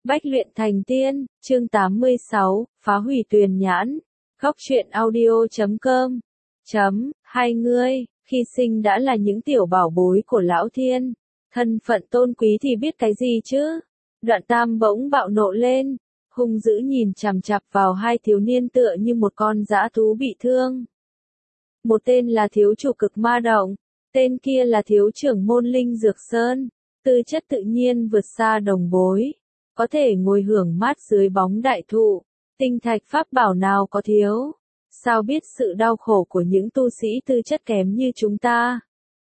Bách luyện thành tiên, chương 86, phá hủy tuyền nhãn. Góc truyện audio.com. Hai ngươi, khi sinh đã là những tiểu bảo bối của lão thiên. Thân phận tôn quý thì biết cái gì chứ? Đoạn Tam bỗng bạo nộ lên, hung dữ nhìn chằm chằm vào hai thiếu niên tựa như một con dã thú bị thương. Một tên là thiếu chủ Cực Ma Động, tên kia là thiếu trưởng môn Linh Dược Sơn, tư chất tự nhiên vượt xa đồng bối. Có thể ngồi hưởng mát dưới bóng đại thụ, tinh thạch pháp bảo nào có thiếu. Sao biết sự đau khổ của những tu sĩ tư chất kém như chúng ta?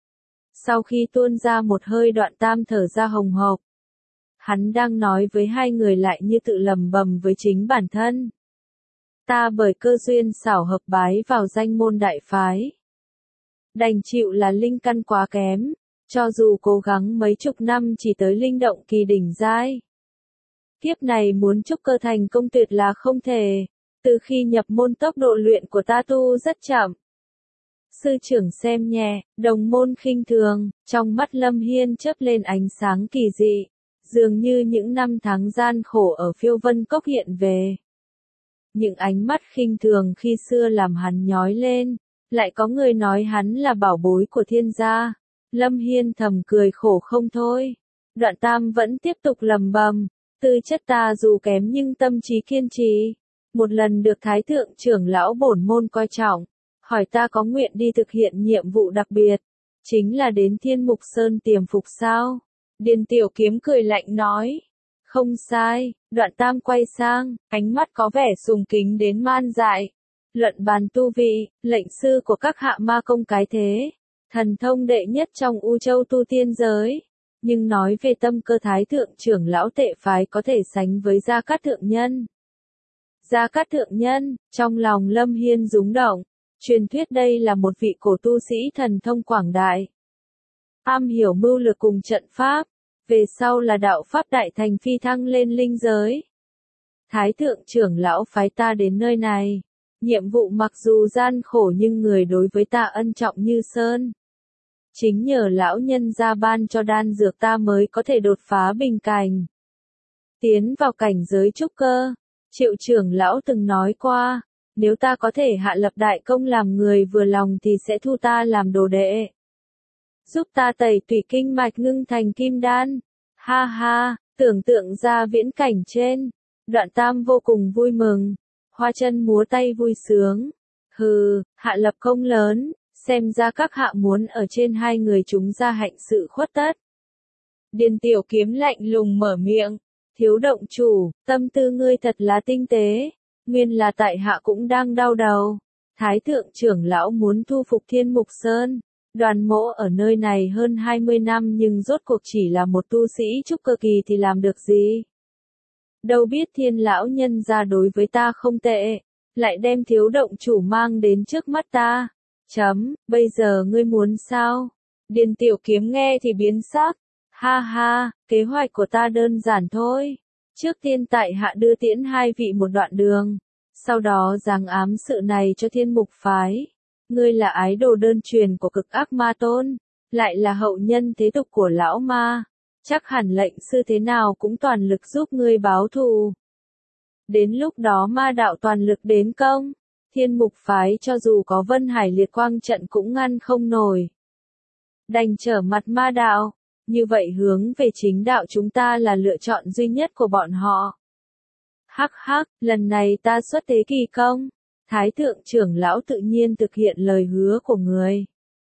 Sau khi tuôn ra một hơi, Đoạn Tam thở ra hồng hộc. Hắn đang nói với hai người lại như tự lầm bầm với chính bản thân. Ta bởi cơ duyên xảo hợp bái vào danh môn đại phái. Đành chịu là linh căn quá kém, cho dù cố gắng mấy chục năm chỉ tới linh động kỳ đỉnh giai. Kiếp này muốn trúc cơ thành công tuyệt là không thể. Từ khi nhập môn tốc độ luyện của ta tu rất chậm. Sư trưởng xem nhẹ, đồng môn khinh thường, trong mắt Lâm Hiên chớp lên ánh sáng kỳ dị. Dường như những năm tháng gian khổ ở Phiêu Vân Cốc hiện về. Những ánh mắt khinh thường khi xưa làm hắn nhói lên. Lại có người nói hắn là bảo bối của thiên gia. Lâm Hiên thầm cười khổ không thôi. Đoạn Tam vẫn tiếp tục lầm bầm. Tư chất ta dù kém nhưng tâm trí kiên trì. Một lần được Thái thượng trưởng lão bổn môn coi trọng. Hỏi ta có nguyện đi thực hiện nhiệm vụ đặc biệt. Chính là đến Thiên Mục Sơn tiềm phục sao? Điền Tiểu Kiếm cười lạnh nói. Không sai. Đoạn Tam quay sang, ánh mắt có vẻ sùng kính đến man dại. Luận bàn tu vị, lệnh sư của các hạ ma công cái thế. Thần thông đệ nhất trong U Châu tu tiên giới. Nhưng nói về tâm cơ Thái thượng trưởng lão tệ phái có thể sánh với Gia Cát Thượng Nhân. Gia Cát Thượng Nhân, trong lòng Lâm Hiên rúng động. Truyền thuyết đây là một vị cổ tu sĩ thần thông quảng đại. Am hiểu mưu lược cùng trận pháp. Về sau là đạo pháp đại thành phi thăng lên linh giới. Thái thượng trưởng lão phái ta đến nơi này. Nhiệm vụ mặc dù gian khổ nhưng người đối với ta ân trọng như sơn. Chính nhờ lão nhân gia ban cho đan dược ta mới có thể đột phá bình cảnh. Tiến vào cảnh giới trúc cơ. Triệu trưởng lão từng nói qua, nếu ta có thể hạ lập đại công làm người vừa lòng thì sẽ thu ta làm đồ đệ. Giúp ta tẩy tủy kinh mạch ngưng thành kim đan. Ha ha, tưởng tượng ra viễn cảnh trên. Đoạn Tam vô cùng vui mừng. Hoa chân múa tay vui sướng. Hừ, hạ lập công lớn. Xem ra các hạ muốn ở trên hai người chúng ra hạnh sự khuất tất. Điền Tiểu Kiếm lạnh lùng mở miệng. Thiếu động chủ, tâm tư ngươi thật là tinh tế. Nguyên là tại hạ cũng đang đau đầu. Thái thượng trưởng lão muốn thu phục Thiên Mục Sơn. Đoàn mỗ ở nơi này hơn 20 năm nhưng rốt cuộc chỉ là một tu sĩ trúc cơ kỳ thì làm được gì. Đâu biết Thiên lão nhân ra đối với ta không tệ. Lại đem thiếu động chủ mang đến trước mắt ta. Bây giờ ngươi muốn sao? Điền Tiểu Kiếm nghe thì biến sắc. Ha ha, kế hoạch của ta đơn giản thôi. Trước tiên tại hạ đưa tiễn hai vị một đoạn đường. Sau đó giáng ám sự này cho Thiên Mục phái. Ngươi là ái đồ đơn truyền của Cực Ác Ma Tôn. Lại là hậu nhân thế tục của lão ma. Chắc hẳn lệnh sư thế nào cũng toàn lực giúp ngươi báo thù. Đến lúc đó ma đạo toàn lực đến công. Thiên Mục phái cho dù có Vân Hải Liệt Quang trận cũng ngăn không nổi. Đành trở mặt ma đạo. Như vậy hướng về chính đạo chúng ta là lựa chọn duy nhất của bọn họ. Hắc hắc, lần này ta xuất thế kỳ công. Thái thượng trưởng lão tự nhiên thực hiện lời hứa của người.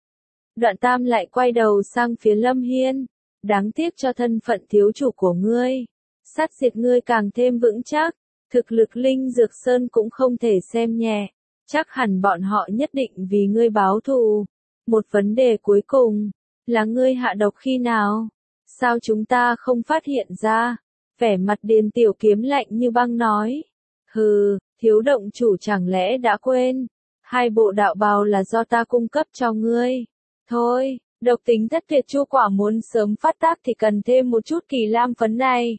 Đoạn Tam lại quay đầu sang phía Lâm Hiên. Đáng tiếc cho thân phận thiếu chủ của ngươi. Sát diệt ngươi càng thêm vững chắc. Thực lực Linh Dược Sơn cũng không thể xem nhẹ. Chắc hẳn bọn họ nhất định vì ngươi báo thù. Một vấn đề cuối cùng. Là ngươi hạ độc khi nào? Sao chúng ta không phát hiện ra? Vẻ mặt Điền Tiểu Kiếm lạnh như băng nói. Hừ, thiếu động chủ chẳng lẽ đã quên? Hai bộ đạo bào là do ta cung cấp cho ngươi. Thôi, độc tính thất tuyệt chu quả muốn sớm phát tác thì cần thêm một chút kỳ lam phấn này.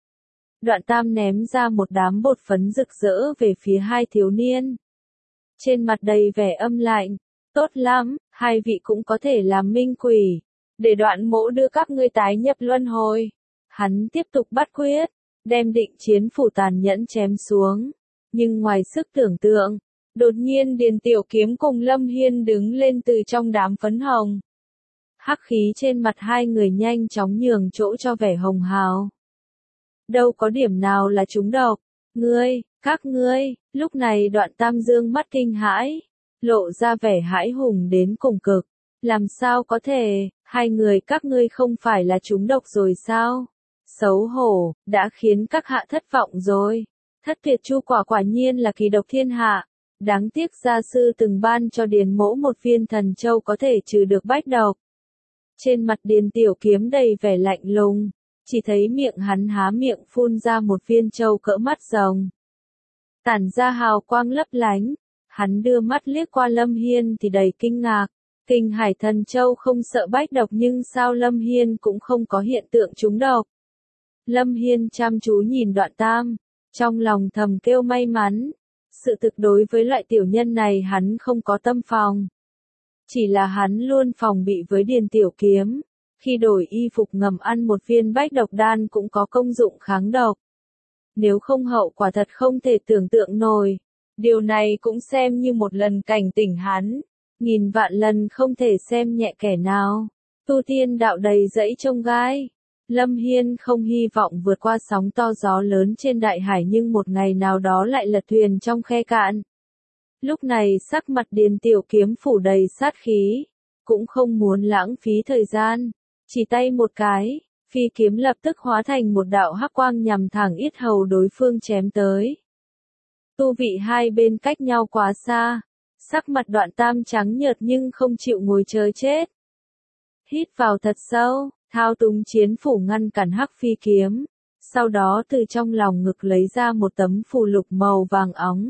Đoạn Tam ném ra một đám bột phấn rực rỡ về phía hai thiếu niên. Trên mặt đầy vẻ âm lạnh. Tốt lắm, hai vị cũng có thể làm minh quỷ. Để đoạn mỗ đưa các ngươi tái nhập luân hồi. Hắn tiếp tục bắt quyết. đem Định Chiến Phủ tàn nhẫn chém xuống. Nhưng ngoài sức tưởng tượng, đột nhiên Điền Tiểu Kiếm cùng Lâm Hiên đứng lên từ trong đám phấn hồng. Hắc khí trên mặt hai người nhanh chóng nhường chỗ cho vẻ hồng hào. Đâu có điểm nào là trúng độc. Các ngươi, lúc này Đoạn Tam dương mắt kinh hãi, lộ ra vẻ hãi hùng đến cùng cực. Làm sao có thể, hai người các ngươi không phải là trúng độc rồi sao? Xấu hổ, đã khiến các hạ thất vọng rồi. Thất tuyệt chu quả quả nhiên là kỳ độc thiên hạ. Đáng tiếc gia sư từng ban cho Điền mỗ một viên thần châu có thể trừ được bách độc. Trên mặt Điền Tiểu Kiếm đầy vẻ lạnh lùng, chỉ thấy miệng hắn há miệng phun ra một viên châu cỡ mắt rồng. Tản ra hào quang lấp lánh, hắn đưa mắt liếc qua Lâm Hiên thì đầy kinh ngạc. Kinh Hải Thần Châu không sợ bách độc nhưng sao Lâm Hiên cũng không có hiện tượng trúng độc. Lâm Hiên chăm chú nhìn Đoạn Tam, trong lòng thầm kêu may mắn. Sự thực đối với loại tiểu nhân này hắn không có tâm phòng. Chỉ là hắn luôn phòng bị với Điền Tiểu Kiếm. Khi đổi y phục ngầm ăn một viên bách độc đan cũng có công dụng kháng độc. Nếu không hậu quả thật không thể tưởng tượng nổi. Điều này cũng xem như một lần cảnh tỉnh hắn. Nghìn vạn lần không thể xem nhẹ kẻ nào. Tu tiên đạo đầy dẫy chông gai. Lâm Hiên không hy vọng vượt qua sóng to gió lớn trên đại hải nhưng một ngày nào đó lại lật thuyền trong khe cạn. Lúc này sắc mặt Điền Tiểu Kiếm phủ đầy sát khí. Cũng không muốn lãng phí thời gian. Chỉ tay một cái, phi kiếm lập tức hóa thành một đạo hắc quang nhằm thẳng yết hầu đối phương chém tới. Tu vị hai bên cách nhau quá xa. Sắc mặt Đoạn Tam trắng nhợt nhưng không chịu ngồi chờ chết. Hít vào thật sâu, thao túng chiến phủ ngăn cản hắc phi kiếm. Sau đó từ trong lòng ngực lấy ra một tấm phù lục màu vàng óng.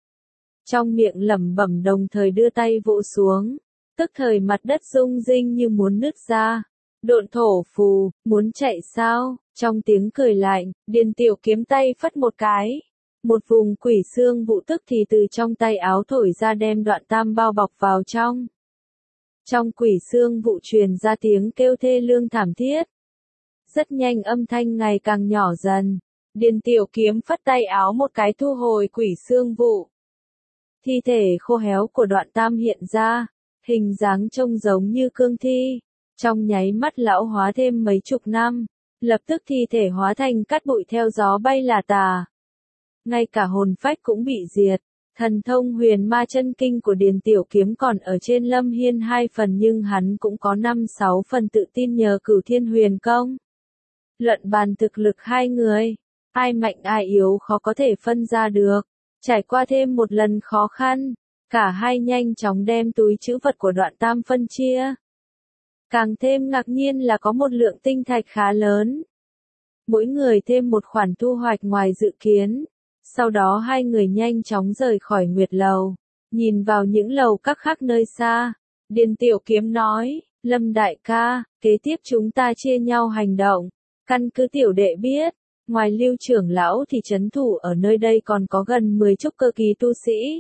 Trong miệng lẩm bẩm đồng thời đưa tay vỗ xuống. Tức thời mặt đất rung rinh như muốn nứt ra. Độn thổ phù, muốn chạy sao? Trong tiếng cười lạnh, Điền Tiểu Kiếm tay phất một cái. Một vùng quỷ xương vụ tức thì từ trong tay áo thổi ra đem Đoạn Tam bao bọc vào trong. Trong quỷ xương vụ truyền ra tiếng kêu thê lương thảm thiết. Rất nhanh âm thanh ngày càng nhỏ dần. Điền Tiểu Kiếm phất tay áo một cái thu hồi quỷ xương vụ. Thi thể khô héo của Đoạn Tam hiện ra, hình dáng trông giống như cương thi. Trong nháy mắt lão hóa thêm mấy chục năm, lập tức thi thể hóa thành cát bụi theo gió bay là tà. Ngay cả hồn phách cũng bị diệt. Thần thông huyền ma chân kinh của Điền Tiểu Kiếm còn ở trên Lâm Hiên 2 phần nhưng hắn cũng có 5-6 phần tự tin nhờ Cửu Thiên Huyền Công. Luận bàn thực lực hai người, ai mạnh ai yếu khó có thể phân ra được. Trải qua thêm một lần khó khăn, cả hai nhanh chóng đem túi trữ vật của Đoạn Tam phân chia. Càng thêm ngạc nhiên là có một lượng tinh thạch khá lớn. Mỗi người thêm một khoản thu hoạch ngoài dự kiến. Sau đó hai người nhanh chóng rời khỏi Nguyệt Lầu, nhìn vào những lầu các khác nơi xa. Điền Tiểu Kiếm nói, Lâm đại ca, kế tiếp chúng ta chia nhau hành động. Căn cứ tiểu đệ biết, ngoài Lưu trưởng lão thì trấn thủ ở nơi đây còn có gần 10 trúc cơ kỳ tu sĩ.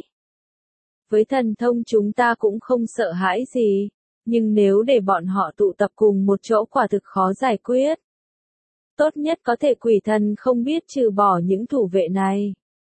Với thần thông chúng ta cũng không sợ hãi gì, nhưng nếu để bọn họ tụ tập cùng một chỗ quả thực khó giải quyết. Tốt nhất có thể quỷ thần không biết trừ bỏ những thủ vệ này.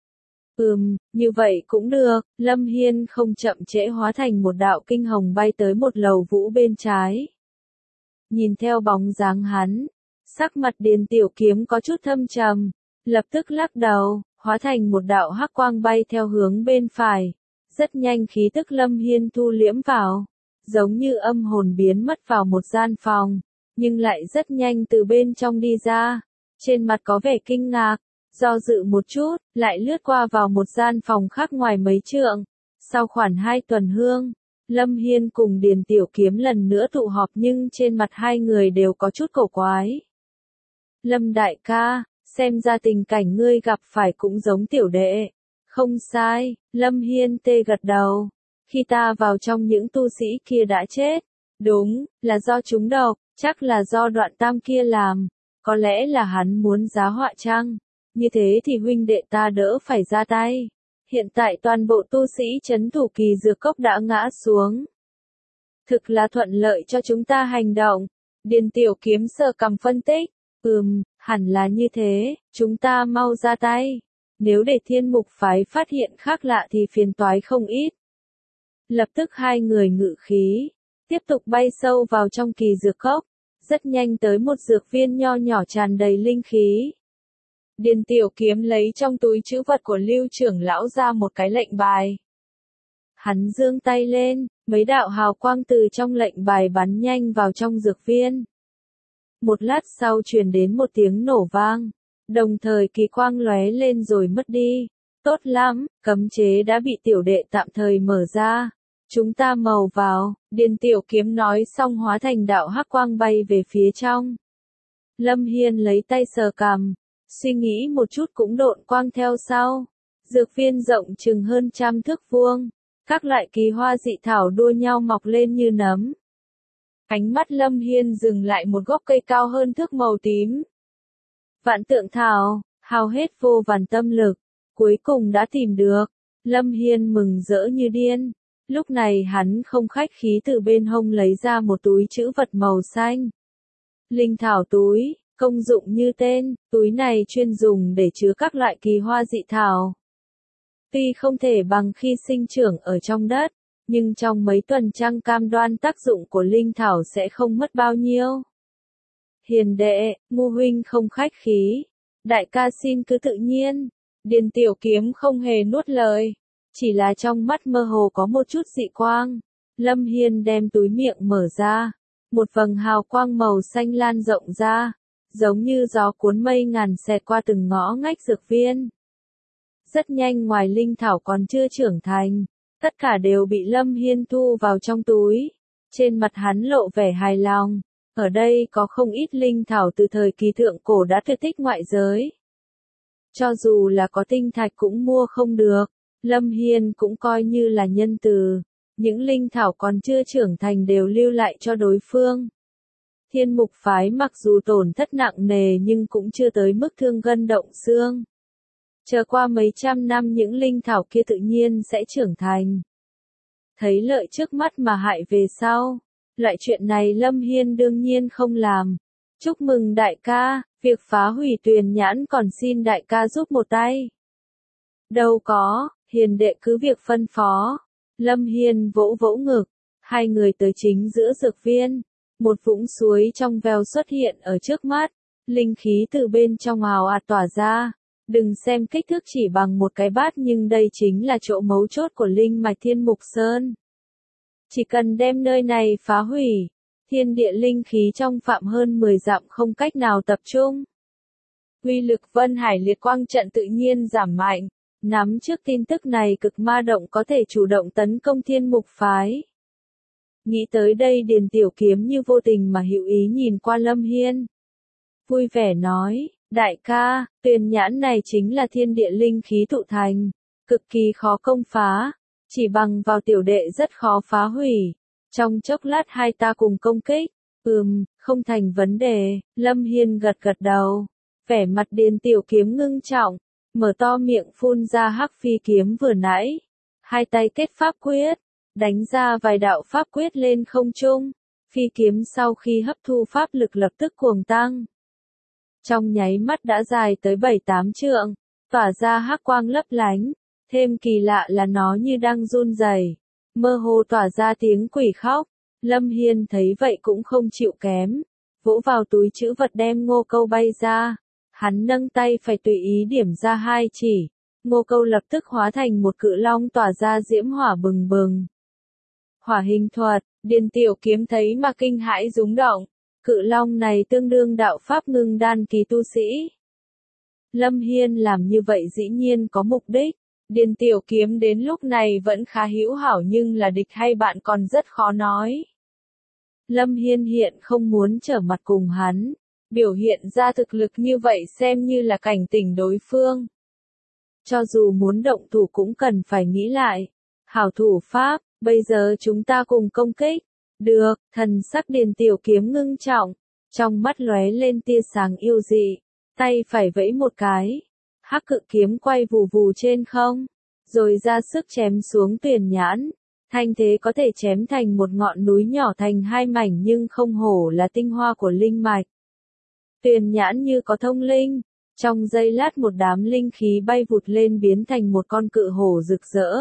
Như vậy cũng được. Lâm Hiên không chậm trễ hóa thành một đạo kinh hồng bay tới một lầu vũ bên trái. Nhìn theo bóng dáng hắn, sắc mặt Điền Tiểu Kiếm có chút thâm trầm, lập tức lắc đầu, hóa thành một đạo hắc quang bay theo hướng bên phải. Rất nhanh khí tức Lâm Hiên thu liễm vào, giống như âm hồn biến mất vào một gian phòng, nhưng lại rất nhanh từ bên trong đi ra. Trên mặt có vẻ kinh ngạc, do dự một chút, lại lướt qua vào một gian phòng khác ngoài mấy trượng. Sau khoảng 2 tuần hương, Lâm Hiên cùng Điền Tiểu Kiếm lần nữa tụ họp nhưng trên mặt hai người đều có chút cổ quái. Lâm đại ca, xem ra tình cảnh ngươi gặp phải cũng giống tiểu đệ. Không sai, Lâm Hiên tê gật đầu. Khi ta vào trong những tu sĩ kia đã chết. Đúng, là do chúng độc, chắc là do Đoạn Tam kia làm. Có lẽ là hắn muốn giá họa chăng? Như thế thì huynh đệ ta đỡ phải ra tay. Hiện tại toàn bộ tu sĩ trấn thủ kỳ dược cốc đã ngã xuống. Thực là thuận lợi cho chúng ta hành động. Điền Tiểu Kiếm sờ cằm phân tích. Hẳn là như thế, chúng ta mau ra tay. Nếu để Thiên Mục phái phát hiện khác lạ thì phiền toái không ít. Lập tức hai người ngự khí, tiếp tục bay sâu vào trong kỳ dược cốc, rất nhanh tới một dược viên nho nhỏ tràn đầy linh khí. Điền Tiểu Kiếm lấy trong túi trữ vật của Lưu trưởng lão ra một cái lệnh bài. Hắn giương tay lên, mấy đạo hào quang từ trong lệnh bài bắn nhanh vào trong dược viên. Một lát sau truyền đến một tiếng nổ vang, đồng thời kỳ quang lóe lên rồi mất đi. Tốt lắm, cấm chế đã bị tiểu đệ tạm thời mở ra. Chúng ta màu vào, Điền Tiểu Kiếm nói xong hóa thành đạo hắc quang bay về phía trong. Lâm Hiên lấy tay sờ cằm, suy nghĩ một chút cũng độn quang theo sau. Dược viên rộng chừng hơn 100 thước vuông, các loại kỳ hoa dị thảo đua nhau mọc lên như nấm. Ánh mắt Lâm Hiên dừng lại một gốc cây cao hơn thước màu tím. Vạn tượng thảo, hao hết vô vàn tâm lực, cuối cùng đã tìm được. Lâm Hiên mừng rỡ như điên. Lúc này hắn không khách khí từ bên hông lấy ra một túi trữ vật màu xanh. Linh thảo túi, công dụng như tên, túi này chuyên dùng để chứa các loại kỳ hoa dị thảo. Tuy không thể bằng khi sinh trưởng ở trong đất, nhưng trong mấy tuần trăng cam đoan tác dụng của linh thảo sẽ không mất bao nhiêu. Hiền đệ, Ngu huynh không khách khí. Đại ca xin cứ tự nhiên. Điền Tiểu Kiếm không hề nuốt lời. Chỉ là trong mắt mơ hồ có một chút dị quang. Lâm Hiên đem túi miệng mở ra. Một vầng hào quang màu xanh lan rộng ra. Giống như gió cuốn mây ngàn xẹt qua từng ngõ ngách dược viên. Rất nhanh ngoài linh thảo còn chưa trưởng thành. Tất cả đều bị Lâm Hiên thu vào trong túi. Trên mặt hắn lộ vẻ hài lòng. Ở đây có không ít linh thảo từ thời kỳ thượng cổ đã tuyệt tích ngoại giới. Cho dù là có tinh thạch cũng mua không được. Lâm Hiên cũng coi như là nhân từ. Những linh thảo còn chưa trưởng thành đều lưu lại cho đối phương. Thiên Mục phái mặc dù tổn thất nặng nề nhưng cũng chưa tới mức thương gân động xương. Chờ qua mấy trăm năm những linh thảo kia tự nhiên sẽ trưởng thành. Thấy lợi trước mắt mà hại về sau. Loại chuyện này Lâm Hiên đương nhiên không làm. Chúc mừng đại ca, việc phá hủy Tuyền Nhãn còn xin đại ca giúp một tay. Đâu có, hiền đệ cứ việc phân phó. Lâm Hiên vỗ vỗ ngực. Hai người tới chính giữa dược viên. Một vũng suối trong veo xuất hiện ở trước mắt. Linh khí từ bên trong ào ạt tỏa ra. Đừng xem kích thước chỉ bằng một cái bát nhưng đây chính là chỗ mấu chốt của linh mạch Thiên Mục Sơn. Chỉ cần đem nơi này phá hủy, thiên địa linh khí trong phạm hơn 10 dặm không cách nào tập trung. Uy lực Vân Hải Liệt Quang trận tự nhiên giảm mạnh. Nắm trước tin tức này Cực Ma Động có thể chủ động tấn công Thiên Mục phái. Nghĩ tới đây Điền Tiểu Kiếm như vô tình mà hữu ý nhìn qua Lâm Hiên. Vui vẻ nói, đại ca, Tuyền Nhãn này chính là thiên địa linh khí tụ thành, cực kỳ khó công phá. Chỉ bằng vào tiểu đệ rất khó phá hủy. Trong chốc lát hai ta cùng công kích. Không thành vấn đề. Lâm Hiên gật gật đầu. Vẻ mặt Điền Tiểu Kiếm ngưng trọng. Mở to miệng phun ra hắc phi kiếm vừa nãy. Hai tay kết pháp quyết. Đánh ra vài đạo pháp quyết lên không trung. Phi kiếm sau khi hấp thu pháp lực lập tức cuồng tăng. Trong nháy mắt đã dài tới 7-8 trượng. Tỏa ra hắc quang lấp lánh. Thêm kỳ lạ là nó như đang run rẩy, mơ hồ tỏa ra tiếng quỷ khóc. Lâm Hiên thấy vậy cũng không chịu kém, vỗ vào túi trữ vật đem ngô câu bay ra. Hắn nâng tay phải tùy ý điểm ra hai chỉ, ngô câu lập tức hóa thành một cự long tỏa ra diễm hỏa bừng bừng. Hỏa hình thuật, Điền Tiểu Kiếm thấy mà kinh hãi rúng động, cự long này tương đương đạo pháp ngưng đan kỳ tu sĩ. Lâm Hiên làm như vậy dĩ nhiên có mục đích. Điền Tiểu Kiếm đến lúc này vẫn khá hữu hảo nhưng là địch hay bạn còn rất khó nói. Lâm Hiên hiện không muốn trở mặt cùng hắn, biểu hiện ra thực lực như vậy xem như là cảnh tỉnh đối phương. Cho dù muốn động thủ cũng cần phải nghĩ lại. Hảo thủ pháp, bây giờ chúng ta cùng công kích. Được, thần sắc Điền Tiểu Kiếm ngưng trọng, trong mắt lóe lên tia sáng yêu dị, tay phải vẫy một cái. Hắc cự kiếm quay vù vù trên không, rồi ra sức chém xuống Tuyền Nhãn. Thanh thế có thể chém thành một ngọn núi nhỏ thành hai mảnh nhưng không hổ là tinh hoa của linh mạch. Tuyền nhãn như có thông linh, trong giây lát một đám linh khí bay vụt lên biến thành một con cự hổ rực rỡ.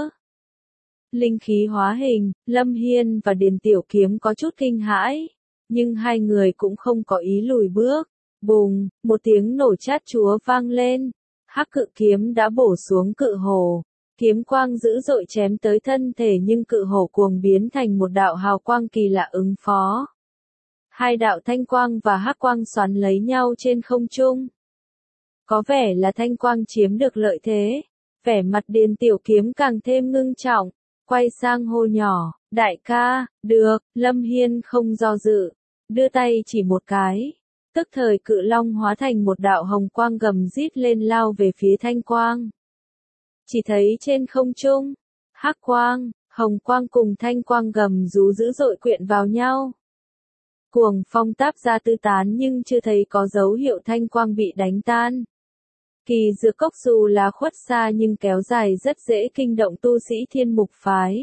Linh khí hóa hình, Lâm Hiên và Điền Tiểu Kiếm có chút kinh hãi, nhưng hai người cũng không có ý lùi bước. Bùng, một tiếng nổ chát chúa vang lên, hắc cự kiếm đã bổ xuống cự hổ. Kiếm quang dữ dội chém tới thân thể nhưng cự hổ cuồng biến thành một đạo hào quang kỳ lạ ứng phó. Hai đạo thanh quang và hắc quang xoắn lấy nhau trên không trung. Có vẻ là thanh quang chiếm được lợi thế. Vẻ mặt Điền Tiểu Kiếm càng thêm ngưng trọng, quay sang hô nhỏ, đại ca, được, Lâm Hiên không do dự, đưa tay chỉ một cái. Tức thời cự long hóa thành một đạo hồng quang gầm rít lên lao về phía thanh quang. Chỉ thấy trên không trung, hắc quang, hồng quang cùng thanh quang gầm rú dữ dội quyện vào nhau. Cuồng phong táp ra tứ tán nhưng chưa thấy có dấu hiệu thanh quang bị đánh tan. Kỳ dược cốc dù là khuất xa nhưng kéo dài rất dễ kinh động tu sĩ Thiên Mục phái.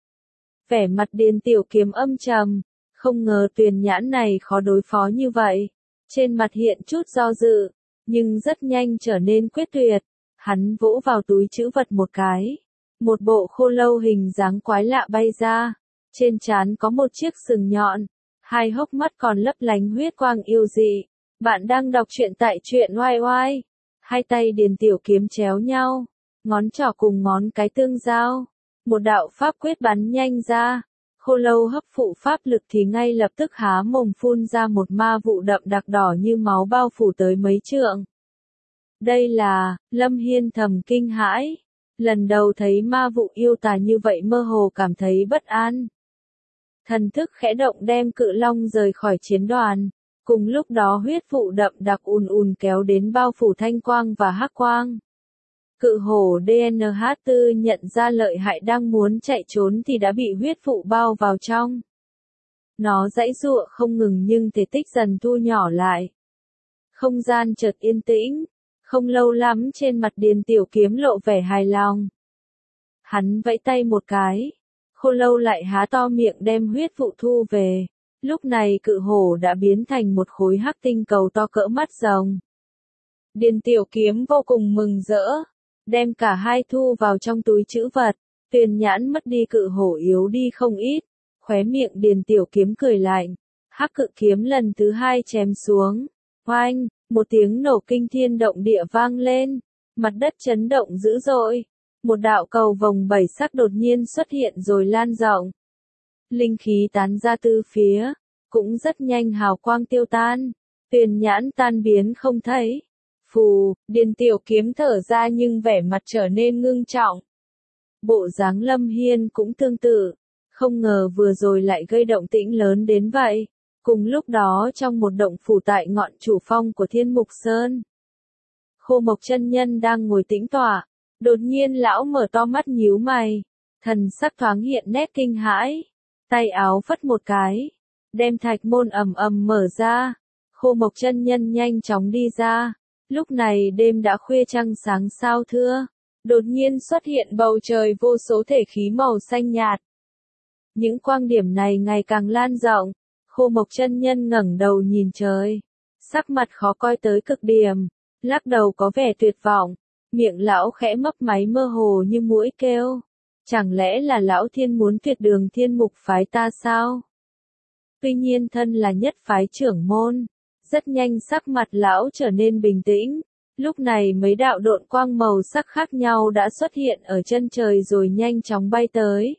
Vẻ mặt Điền Tiểu Kiếm âm trầm, không ngờ Tuyền nhãn này khó đối phó như vậy. Trên mặt hiện chút do dự, nhưng rất nhanh trở nên quyết tuyệt. Hắn vỗ vào túi trữ vật một cái. Một bộ khô lâu hình dáng quái lạ bay ra. Trên trán có một chiếc sừng nhọn. Hai hốc mắt còn lấp lánh huyết quang yêu dị. Bạn đang đọc truyện tại truyện oai oai. Hai tay Điền Tiểu Kiếm chéo nhau. Ngón trỏ cùng ngón cái tương giao. Một đạo pháp quyết bắn nhanh ra. Khô lâu hấp phụ pháp lực thì ngay lập tức há mồm phun ra một ma vụ đậm đặc đỏ như máu bao phủ tới mấy trượng. Đây là, Lâm Hiên thầm kinh hãi. Lần đầu thấy ma vụ yêu tà như vậy mơ hồ cảm thấy bất an. Thần thức khẽ động đem cự long rời khỏi chiến đoàn. Cùng lúc đó huyết vụ đậm đặc ùn ùn kéo đến bao phủ thanh quang và hắc quang. Cự hổ DNH4 nhận ra lợi hại đang muốn chạy trốn thì đã bị huyết vụ bao vào trong. Nó giãy giụa không ngừng nhưng thể tích dần thu nhỏ lại. Không gian chợt yên tĩnh, không lâu lắm trên mặt Điền Tiểu Kiếm lộ vẻ hài lòng. Hắn vẫy tay một cái, khô lâu lại há to miệng đem huyết vụ thu về. Lúc này cự hổ đã biến thành một khối hắc tinh cầu to cỡ mắt rồng. Điền Tiểu Kiếm vô cùng mừng rỡ, đem cả hai thu vào trong túi trữ vật. Tuyền nhãn mất đi cự hổ yếu đi không ít, khóe miệng Điền Tiểu Kiếm cười lạnh. Hắc cự kiếm lần thứ hai chém xuống. Oanh, một tiếng nổ kinh thiên động địa vang lên, mặt đất chấn động dữ dội. Một đạo cầu vồng bảy sắc đột nhiên xuất hiện rồi lan rộng. Linh khí tán ra từ phía, cũng rất nhanh hào quang tiêu tan. Tuyền nhãn tan biến không thấy. Phù, Điền Tiểu Kiếm thở ra nhưng vẻ mặt trở nên ngưng trọng. Bộ dáng Lâm Hiên cũng tương tự, không ngờ vừa rồi lại gây động tĩnh lớn đến vậy. Cùng lúc đó trong một động phủ tại ngọn chủ phong của Thiên Mục Sơn, Khô Mộc chân nhân đang ngồi tĩnh tọa, đột nhiên lão mở to mắt nhíu mày, thần sắc thoáng hiện nét kinh hãi, tay áo phất một cái, đem thạch môn ầm ầm mở ra. Khô Mộc chân nhân nhanh chóng đi ra. Lúc này đêm đã khuya trăng sáng sao thưa, đột nhiên xuất hiện bầu trời vô số thể khí màu xanh nhạt. Những quang điểm này ngày càng lan rộng. Khô Mộc chân nhân ngẩng đầu nhìn trời, sắc mặt khó coi tới cực điểm, lắc đầu có vẻ tuyệt vọng, miệng lão khẽ mấp máy mơ hồ như muỗi kêu, chẳng lẽ là lão thiên muốn tuyệt đường Thiên Mục phái ta sao? Tuy nhiên thân là nhất phái trưởng môn, rất nhanh sắc mặt lão trở nên bình tĩnh. Lúc này mấy đạo độn quang màu sắc khác nhau đã xuất hiện ở chân trời rồi nhanh chóng bay tới.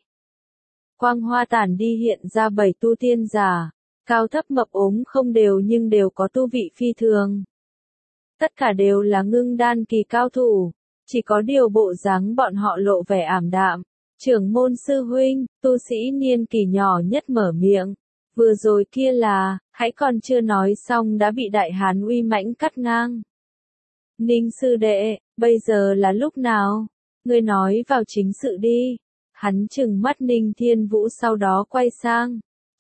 Quang hoa tản đi hiện ra 7 tu tiên giả, cao thấp mập ốm không đều nhưng đều có tu vị phi thường. Tất cả đều là ngưng đan kỳ cao thủ, chỉ có điều bộ dáng bọn họ lộ vẻ ảm đạm. Trưởng môn sư huynh, tu sĩ niên kỳ nhỏ nhất mở miệng. Vừa rồi kia là, hãy còn chưa nói xong đã bị đại hán uy mãnh cắt ngang. Ninh sư đệ, bây giờ là lúc nào? Ngươi nói vào chính sự đi. Hắn trừng mắt Ninh Thiên Vũ sau đó quay sang.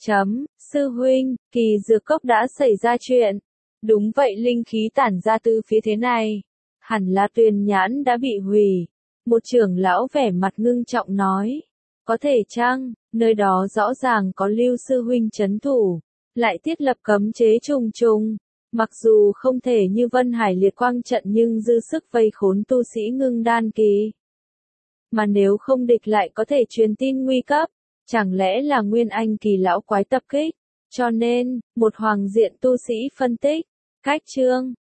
Sư huynh, kỳ dược cốc đã xảy ra chuyện. Đúng vậy, linh khí tản ra từ phía thế này. Hẳn là Tuyền nhãn đã bị hủy. Một trưởng lão vẻ mặt ngưng trọng nói. Có thể chăng, nơi đó rõ ràng có Lưu sư huynh trấn thủ, lại thiết lập cấm chế trùng trùng. Mặc dù không thể như Vân Hải liệt quang trận nhưng dư sức vây khốn tu sĩ ngưng đan kỳ. Mà nếu không địch lại có thể truyền tin nguy cấp, chẳng lẽ là Nguyên Anh kỳ lão quái tập kích? Cho nên, một hoàng diện tu sĩ phân tích, cách chương